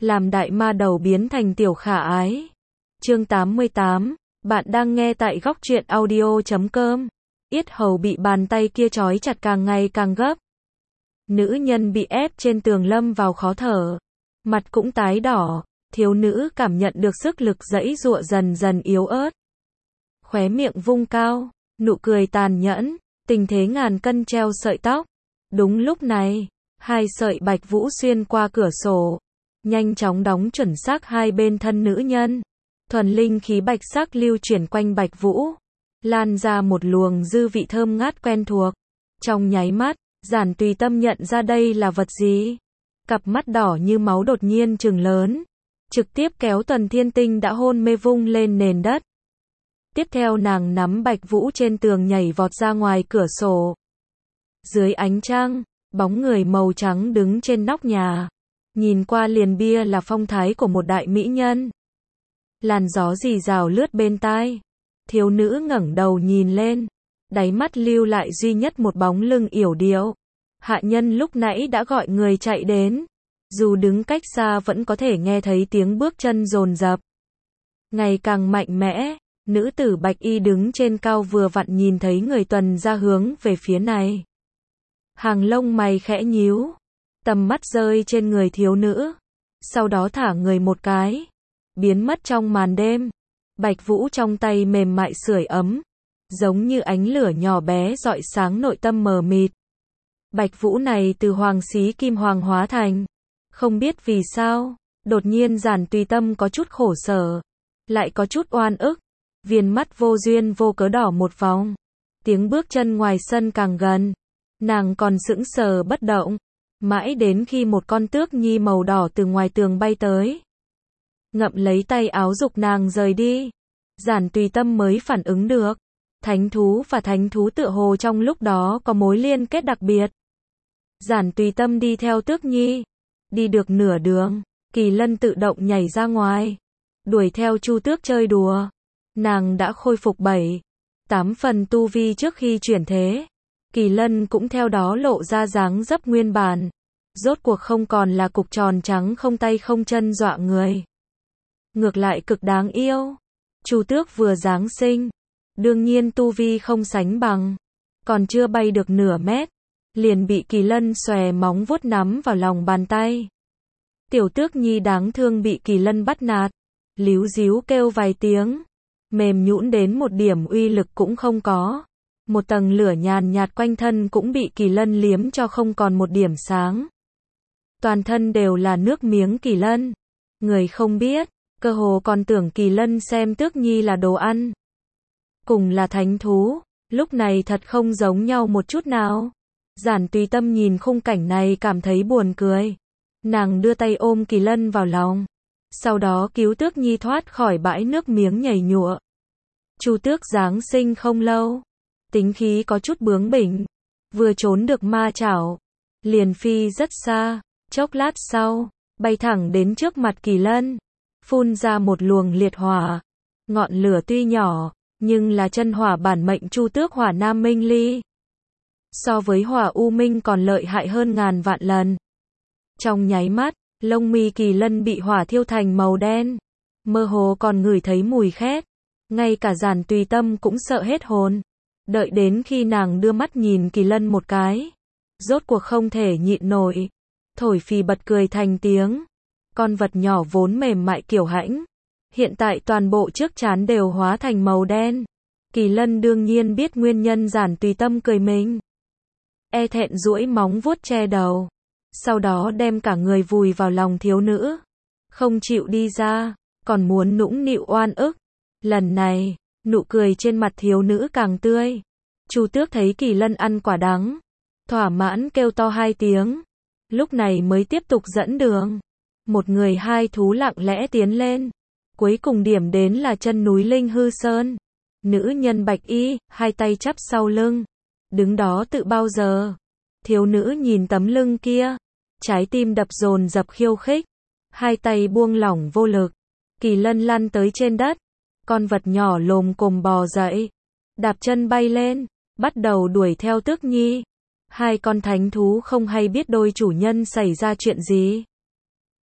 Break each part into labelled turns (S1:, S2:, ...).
S1: làm đại ma đầu biến thành tiểu khả ái. Chương 88, bạn đang nghe tại góc truyện audio.com. Yết hầu bị bàn tay kia trói chặt càng ngày càng gấp. Nữ nhân bị ép trên tường lâm vào khó thở. Mặt cũng tái đỏ, thiếu nữ cảm nhận được sức lực giãy giụa dần dần yếu ớt. Khóe miệng vung cao, nụ cười tàn nhẫn, tình thế ngàn cân treo sợi tóc. Đúng lúc này, hai sợi bạch vũ xuyên qua cửa sổ, nhanh chóng đóng chuẩn xác hai bên thân nữ nhân. Thuần linh khí bạch sắc lưu chuyển quanh bạch vũ, lan ra một luồng dư vị thơm ngát quen thuộc. Trong nháy mắt, Giản Tùy Tâm nhận ra đây là vật gì. Cặp mắt đỏ như máu đột nhiên trừng lớn, trực tiếp kéo Tuần Thiên Tinh đã hôn mê vung lên nền đất. Tiếp theo nàng nắm bạch vũ trên tường nhảy vọt ra ngoài cửa sổ. Dưới ánh trăng, bóng người màu trắng đứng trên nóc nhà. Nhìn qua liền bia là phong thái của một đại mỹ nhân. Làn gió rì rào lướt bên tai. Thiếu nữ ngẩng đầu nhìn lên, đáy mắt lưu lại duy nhất một bóng lưng yểu điệu. Hạ nhân lúc nãy đã gọi người chạy đến. Dù đứng cách xa vẫn có thể nghe thấy tiếng bước chân dồn dập. Ngày càng mạnh mẽ, nữ tử bạch y đứng trên cao vừa vặn nhìn thấy người tuần ra hướng về phía này. Hàng lông mày khẽ nhíu, tầm mắt rơi trên người thiếu nữ, sau đó thả người một cái, biến mất trong màn đêm. Bạch vũ trong tay mềm mại sưởi ấm, giống như ánh lửa nhỏ bé rọi sáng nội tâm mờ mịt. Bạch vũ này từ hoàng xí kim hoàng hóa thành. Không biết vì sao, đột nhiên Giản Tùy Tâm có chút khổ sở, lại có chút oan ức. Viền mắt vô duyên vô cớ đỏ một vòng. Tiếng bước chân ngoài sân càng gần, nàng còn sững sờ bất động, mãi đến khi một con tước nhi màu đỏ từ ngoài tường bay tới, ngậm lấy tay áo giục nàng rời đi. Giản Tùy Tâm mới phản ứng được, thánh thú và thánh thú tựa hồ trong lúc đó có mối liên kết đặc biệt. Giản Tùy Tâm đi theo tước nhi, đi được nửa đường, Kỳ Lân tự động nhảy ra ngoài, đuổi theo Chu Tước chơi đùa. Nàng đã khôi phục 7-8 phần tu vi trước khi chuyển thế. Kỳ Lân cũng theo đó lộ ra dáng dấp nguyên bản, rốt cuộc không còn là cục tròn trắng không tay không chân dọa người, ngược lại cực đáng yêu. Chu Tước vừa giáng sinh, đương nhiên tu vi không sánh bằng, còn chưa bay được nửa mét, liền bị Kỳ Lân xòe móng vuốt nắm vào lòng bàn tay. Tiểu Tước nhi đáng thương bị Kỳ Lân bắt nạt, líu díu kêu vài tiếng, mềm nhũn đến một điểm uy lực cũng không có. Một tầng lửa nhàn nhạt quanh thân cũng bị Kỳ Lân liếm cho không còn một điểm sáng. Toàn thân đều là nước miếng Kỳ Lân. Người không biết, cơ hồ còn tưởng Kỳ Lân xem Tước nhi là đồ ăn. Cùng là thánh thú, lúc này thật không giống nhau một chút nào. Giản Tùy Tâm nhìn khung cảnh này cảm thấy buồn cười. Nàng đưa tay ôm Kỳ Lân vào lòng, sau đó cứu Tước nhi thoát khỏi bãi nước miếng nhảy nhụa. Chu Tước giáng sinh không lâu, tính khí có chút bướng bỉnh, vừa trốn được ma chảo, liền phi rất xa, chốc lát sau, bay thẳng đến trước mặt Kỳ Lân, phun ra một luồng liệt hỏa. Ngọn lửa tuy nhỏ, nhưng là chân hỏa bản mệnh Chu Tước hỏa nam minh ly. So với hỏa u minh còn lợi hại hơn ngàn vạn lần. Trong nháy mắt, lông mi Kỳ Lân bị hỏa thiêu thành màu đen, mơ hồ còn ngửi thấy mùi khét. Ngay cả Giản Tùy Tâm cũng sợ hết hồn. Đợi đến khi nàng đưa mắt nhìn Kỳ Lân một cái, rốt cuộc không thể nhịn nổi, thổi phì bật cười thành tiếng. Con vật nhỏ vốn mềm mại kiều hãnh, hiện tại toàn bộ trước trán đều hóa thành màu đen. Kỳ Lân đương nhiên biết nguyên nhân Giản Tùy Tâm cười mình, e thẹn duỗi móng vuốt che đầu, sau đó đem cả người vùi vào lòng thiếu nữ, không chịu đi ra, còn muốn nũng nịu oan ức. Lần này, nụ cười trên mặt thiếu nữ càng tươi. Chu Tước thấy Kỳ Lân ăn quả đắng, thỏa mãn kêu to hai tiếng, lúc này mới tiếp tục dẫn đường. Một người hai thú lặng lẽ tiến lên, cuối cùng điểm đến là chân núi Linh Hư Sơn. Nữ nhân bạch y, hai tay chắp sau lưng, đứng đó tự bao giờ. Thiếu nữ nhìn tấm lưng kia, trái tim đập dồn dập khiêu khích, hai tay buông lỏng vô lực. Kỳ Lân lăn tới trên đất, con vật nhỏ lồm cồm bò dậy, đạp chân bay lên, bắt đầu đuổi theo Tước nhi. Hai con thánh thú không hay biết đôi chủ nhân xảy ra chuyện gì.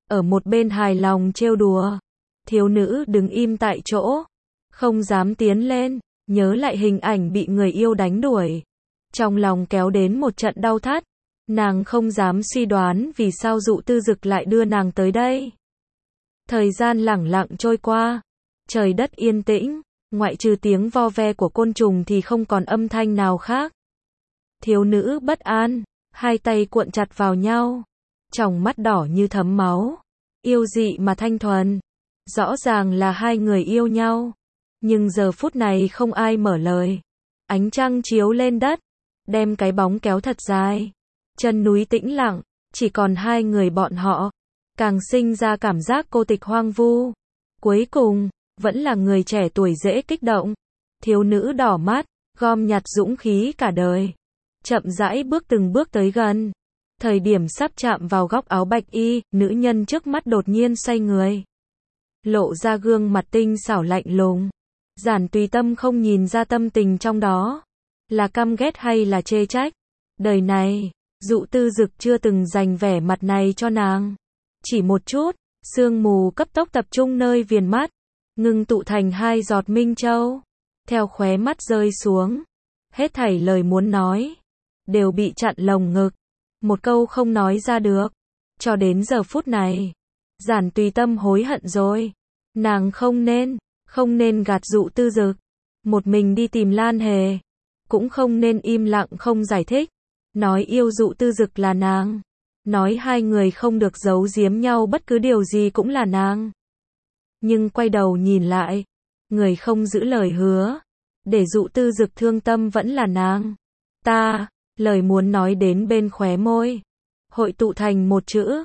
S1: ở một bên hài lòng trêu đùa. Thiếu nữ đứng im tại chỗ, không dám tiến lên, nhớ lại hình ảnh bị người yêu đánh đuổi. Trong lòng kéo đến một trận đau thắt, nàng không dám suy đoán vì sao Dụ Tư Dực lại đưa nàng tới đây. Thời gian lẳng lặng trôi qua, trời đất yên tĩnh, ngoại trừ tiếng vo ve của côn trùng thì không còn âm thanh nào khác. Thiếu nữ bất an, hai tay cuộn chặt vào nhau, tròng mắt đỏ như thấm máu, yêu dị mà thanh thuần. Rõ ràng là hai người yêu nhau, nhưng giờ phút này không ai mở lời. Ánh trăng chiếu lên đất, đem cái bóng kéo thật dài. Chân núi tĩnh lặng, chỉ còn hai người bọn họ, càng sinh ra cảm giác cô tịch hoang vu. Cuối cùng, vẫn là người trẻ tuổi dễ kích động. Thiếu nữ đỏ mắt, gom nhặt dũng khí cả đời, chậm rãi bước từng bước tới gần. Thời điểm sắp chạm vào góc áo bạch y, nữ nhân trước mắt đột nhiên xoay người, lộ ra gương mặt tinh xảo lạnh lùng. Giản Tùy Tâm không nhìn ra tâm tình trong đó, là căm ghét hay là chê trách. Đời này, Dụ Tư Dực chưa từng dành vẻ mặt này cho nàng. Chỉ một chút, sương mù cấp tốc tập trung nơi viền mắt, ngưng tụ thành hai giọt minh châu, theo khóe mắt rơi xuống. Hết thảy lời muốn nói, đều bị chặn lồng ngực, một câu không nói ra được. Cho đến giờ phút này, Giản Tùy Tâm hối hận rồi. Nàng không nên gạt Dụ Tư Dực, một mình đi tìm Lan Hề, cũng không nên im lặng không giải thích, nói yêu Dụ Tư Dực là nàng, nói hai người không được giấu giếm nhau bất cứ điều gì cũng là nàng. Nhưng quay đầu nhìn lại, người không giữ lời hứa, để Dụ Tư Dực thương tâm vẫn là nàng. Lời muốn nói đến bên khóe môi, hội tụ thành một chữ.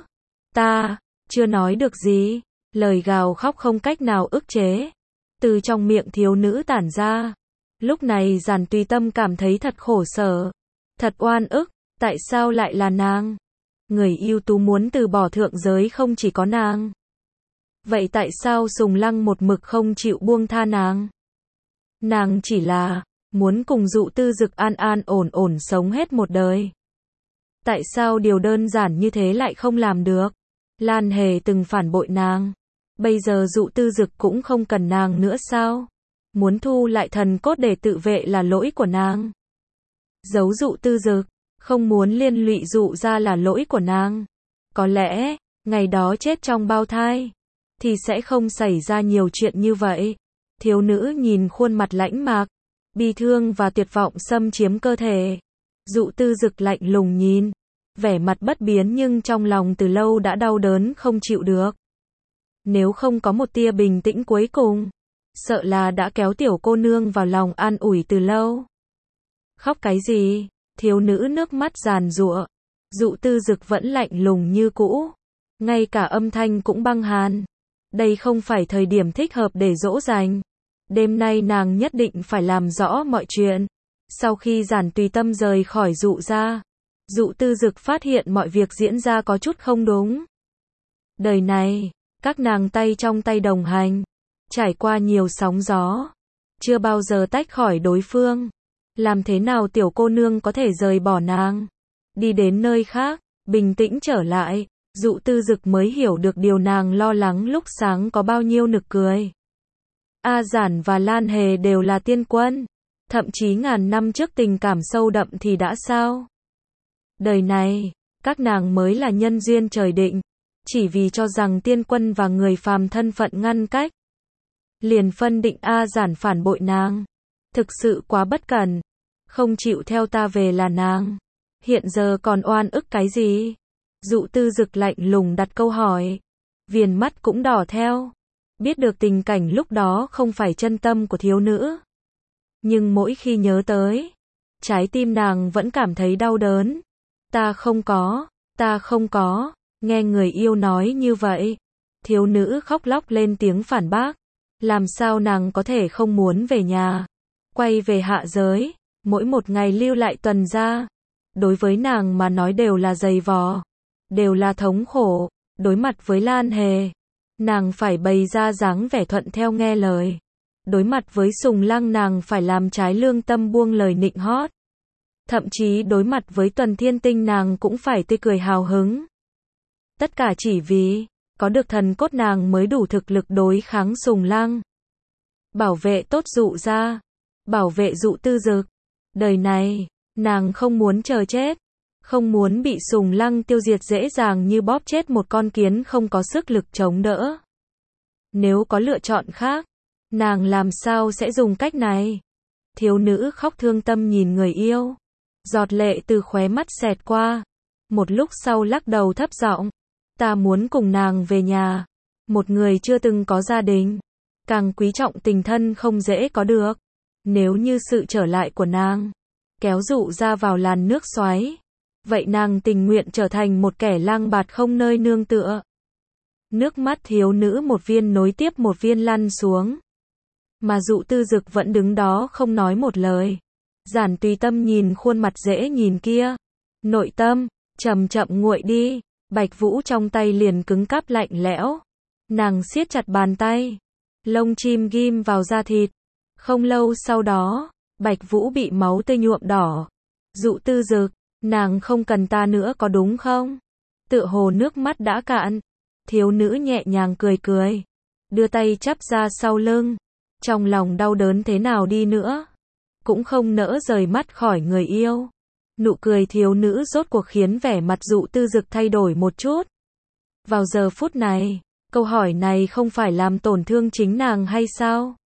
S1: Chưa nói được gì, lời gào khóc không cách nào ức chế, từ trong miệng thiếu nữ tản ra. Lúc này Giản Tùy Tâm cảm thấy thật khổ sở, thật oan ức, tại sao lại là nàng? Người ưu tú muốn từ bỏ thượng giới không chỉ có nàng. Vậy tại sao Sùng Lăng một mực không chịu buông tha nàng? Nàng chỉ là muốn cùng Dụ Tư Dực an an ổn ổn sống hết một đời. Tại sao điều đơn giản như thế lại không làm được? Lan Hề từng phản bội nàng, bây giờ Dụ Tư Dực cũng không cần nàng nữa sao? Muốn thu lại thần cốt để tự vệ là lỗi của nàng. Giấu Dụ Tư Dực, không muốn liên lụy Dụ ra là lỗi của nàng. Có lẽ, ngày đó chết trong bao thai, thì sẽ không xảy ra nhiều chuyện như vậy. Thiếu nữ nhìn khuôn mặt lãnh mạc, bi thương và tuyệt vọng xâm chiếm cơ thể. Dụ Tư Dực lạnh lùng nhìn, vẻ mặt bất biến nhưng trong lòng từ lâu đã đau đớn không chịu được. Nếu không có một tia bình tĩnh cuối cùng, sợ là đã kéo tiểu cô nương vào lòng an ủi từ lâu. Khóc cái gì? Thiếu nữ nước mắt giàn giụa. Dụ Tư Dực vẫn lạnh lùng như cũ, ngay cả âm thanh cũng băng hàn. Đây không phải thời điểm thích hợp để dỗ dành. Đêm nay nàng nhất định phải làm rõ mọi chuyện. Sau khi Giản Tùy Tâm rời khỏi Dụ ra, Dụ Tư Dực phát hiện mọi việc diễn ra có chút không đúng. Đời này, các nàng tay trong tay đồng hành, trải qua nhiều sóng gió, chưa bao giờ tách khỏi đối phương. Làm thế nào tiểu cô nương có thể rời bỏ nàng, đi đến nơi khác, bình tĩnh trở lại? Dụ Tư Dực mới hiểu được điều nàng lo lắng lúc sáng có bao nhiêu nực cười. A Giản và Lan Hề đều là tiên quân, thậm chí ngàn năm trước tình cảm sâu đậm thì đã sao? Đời này, các nàng mới là nhân duyên trời định, chỉ vì cho rằng tiên quân và người phàm thân phận ngăn cách, liền phân định A Giản phản bội nàng. Thực sự quá bất cẩn, không chịu theo ta về là nàng. Hiện giờ còn oan ức cái gì? Dụ Tư Dực lạnh lùng đặt câu hỏi, viền mắt cũng đỏ theo. Biết được tình cảnh lúc đó không phải chân tâm của thiếu nữ, nhưng mỗi khi nhớ tới, trái tim nàng vẫn cảm thấy đau đớn. Ta không có, nghe người yêu nói như vậy. Thiếu nữ khóc lóc lên tiếng phản bác. Làm sao nàng có thể không muốn về nhà, quay về hạ giới, mỗi một ngày lưu lại tuần ra. Đối với nàng mà nói đều là dày vò, đều là thống khổ. Đối mặt với Lan Hề, nàng phải bày ra dáng vẻ thuận theo nghe lời. Đối mặt với Sùng Lăng nàng phải làm trái lương tâm buông lời nịnh hót. Thậm chí đối mặt với Tuần Thiên Tinh nàng cũng phải tươi cười hào hứng. Tất cả chỉ vì có được thần cốt nàng mới đủ thực lực đối kháng Sùng Lăng. Bảo vệ tốt Dụ gia, bảo vệ Dụ Tư Dực. Đời này, nàng không muốn chờ chết, không muốn bị Sùng Lăng tiêu diệt dễ dàng như bóp chết một con kiến không có sức lực chống đỡ. Nếu có lựa chọn khác, nàng làm sao sẽ dùng cách này? Thiếu nữ khóc thương tâm nhìn người yêu, giọt lệ từ khóe mắt xẹt qua. Một lúc sau lắc đầu thấp giọng, ta muốn cùng nàng về nhà. Một người chưa từng có gia đình, càng quý trọng tình thân không dễ có được. Nếu như sự trở lại của nàng kéo Dụ ra vào làn nước xoáy, vậy nàng tình nguyện trở thành một kẻ lang bạt không nơi nương tựa. Nước mắt thiếu nữ một viên nối tiếp một viên lăn xuống. Mà Dụ Tư Dực vẫn đứng đó không nói một lời. Giản Tùy Tâm nhìn khuôn mặt dễ nhìn kia, nội tâm chậm chậm nguội đi. Bạch Vũ trong tay liền cứng cáp lạnh lẽo. Nàng siết chặt bàn tay, lông chim ghim vào da thịt. Không lâu sau đó, Bạch Vũ bị máu tươi nhuộm đỏ. Dụ Tư Dực, nàng không cần ta nữa có đúng không? Tựa hồ nước mắt đã cạn. Thiếu nữ nhẹ nhàng cười cười, đưa tay chắp ra sau lưng. Trong lòng đau đớn thế nào đi nữa, cũng không nỡ rời mắt khỏi người yêu. Nụ cười thiếu nữ rốt cuộc khiến vẻ mặt Dụ Tư Dực thay đổi một chút. Vào giờ phút này, câu hỏi này không phải làm tổn thương chính nàng hay sao?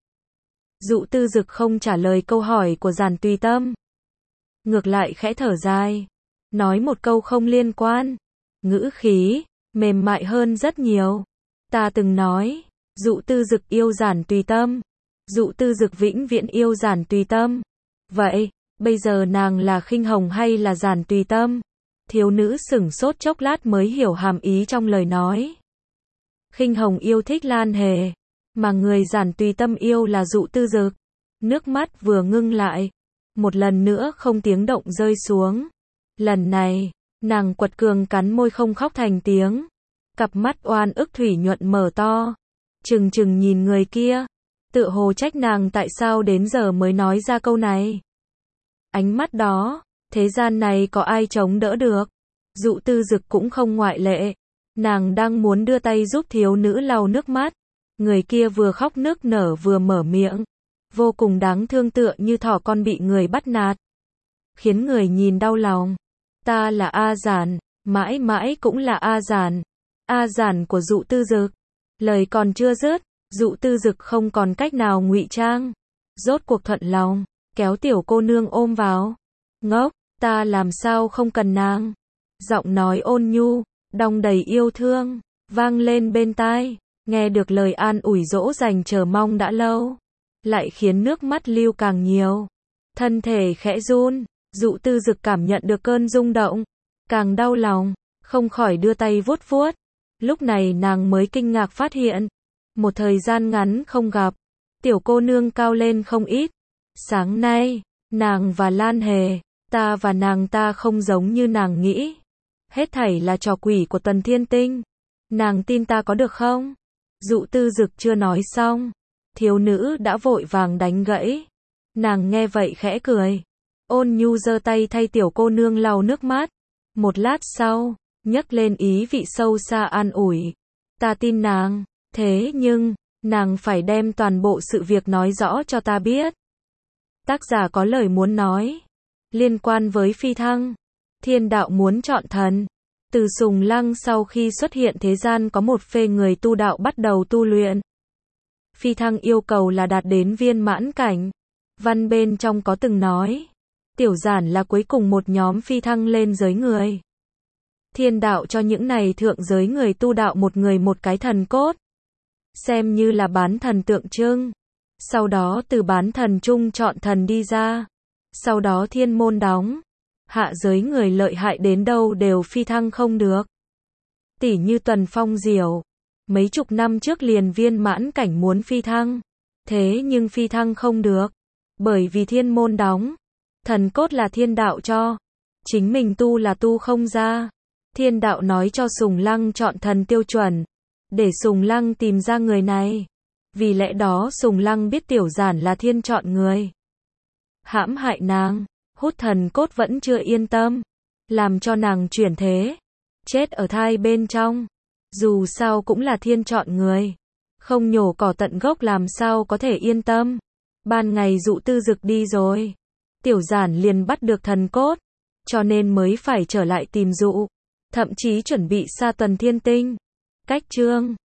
S1: Dụ Tư Dực không trả lời câu hỏi của Giản Tùy Tâm. Ngược lại khẽ thở dài, nói một câu không liên quan, ngữ khí mềm mại hơn rất nhiều. Ta từng nói, Dụ Tư Dực yêu Giản Tùy Tâm, Dụ Tư Dực vĩnh viễn yêu Giản Tùy Tâm. Vậy, bây giờ nàng là Khinh Hồng hay là Giản Tùy Tâm? Thiếu nữ sửng sốt chốc lát mới hiểu hàm ý trong lời nói. Khinh Hồng yêu thích Lan Hề, mà người Giản Tùy Tâm yêu là Dụ Tư Dực. Nước mắt vừa ngưng lại, một lần nữa không tiếng động rơi xuống. Lần này, nàng quật cường cắn môi không khóc thành tiếng. Cặp mắt oan ức thủy nhuận mở to, trừng trừng nhìn người kia, tựa hồ trách nàng tại sao đến giờ mới nói ra câu này. Ánh mắt đó, thế gian này có ai chống đỡ được? Dụ Tư Dực cũng không ngoại lệ. Nàng đang muốn đưa tay giúp thiếu nữ lau nước mắt. Người kia vừa khóc nức nở vừa mở miệng, vô cùng đáng thương tựa như thỏ con bị người bắt nạt, khiến người nhìn đau lòng. Ta là A Giản, mãi mãi cũng là A Giản. A Giản của Dụ Tư Dực. Lời còn chưa dứt, Dụ Tư Dực không còn cách nào ngụy trang, rốt cuộc thuận lòng, kéo tiểu cô nương ôm vào. Ngốc, ta làm sao không cần nàng? Giọng nói ôn nhu, đong đầy yêu thương, vang lên bên tai. Nghe được lời an ủi dỗ dành chờ mong đã lâu, lại khiến nước mắt lưu càng nhiều. Thân thể khẽ run, Dụ Tư Dực cảm nhận được cơn rung động, càng đau lòng, không khỏi đưa tay vuốt vuốt. Lúc này nàng mới kinh ngạc phát hiện, một thời gian ngắn không gặp, tiểu cô nương cao lên không ít. Sáng nay, nàng và Lan Hề, ta và nàng ta không giống như nàng nghĩ. Hết thảy là trò quỷ của Tần Thiên Tinh. Nàng tin ta có được không? Dụ Tư Dực chưa nói xong, thiếu nữ đã vội vàng đánh gãy. Nàng nghe vậy khẽ cười, ôn nhu giơ tay thay tiểu cô nương lau nước mắt. Một lát sau, nhấc lên ý vị sâu xa an ủi. Ta tin nàng, thế nhưng, nàng phải đem toàn bộ sự việc nói rõ cho ta biết. Tác giả có lời muốn nói, liên quan với phi thăng. Thiên đạo muốn chọn thần. Từ Sùng Lăng sau khi xuất hiện thế gian có một phê người tu đạo bắt đầu tu luyện. Phi thăng yêu cầu là đạt đến viên mãn cảnh. Văn bên trong có từng nói, Tiểu Giản là cuối cùng một nhóm phi thăng lên giới người. Thiên đạo cho những này thượng giới người tu đạo một người một cái thần cốt, xem như là bán thần tượng trưng. Sau đó từ bán thần chung chọn thần đi ra. Sau đó thiên môn đóng. Hạ giới người lợi hại đến đâu đều phi thăng không được. Tỉ như Tuần Phong Diểu, mấy chục năm trước liền viên mãn cảnh muốn phi thăng, thế nhưng phi thăng không được, bởi vì thiên môn đóng. Thần cốt là thiên đạo cho, chính mình tu là tu không ra. Thiên đạo nói cho Sùng Lăng chọn thần tiêu chuẩn, để Sùng Lăng tìm ra người này. Vì lẽ đó Sùng Lăng biết Tiểu Giản là thiên chọn người. Hãm hại nàng, hút thần cốt vẫn chưa yên tâm, làm cho nàng chuyển thế, chết ở thai bên trong. Dù sao cũng là thiên chọn người. Không nhổ cỏ tận gốc làm sao có thể yên tâm. Ban ngày dụ tư dực đi rồi. Tiểu giản liền bắt được thần cốt. Cho nên mới phải trở lại tìm dụ. Thậm chí chuẩn bị sa tuần thiên tinh. Cách chương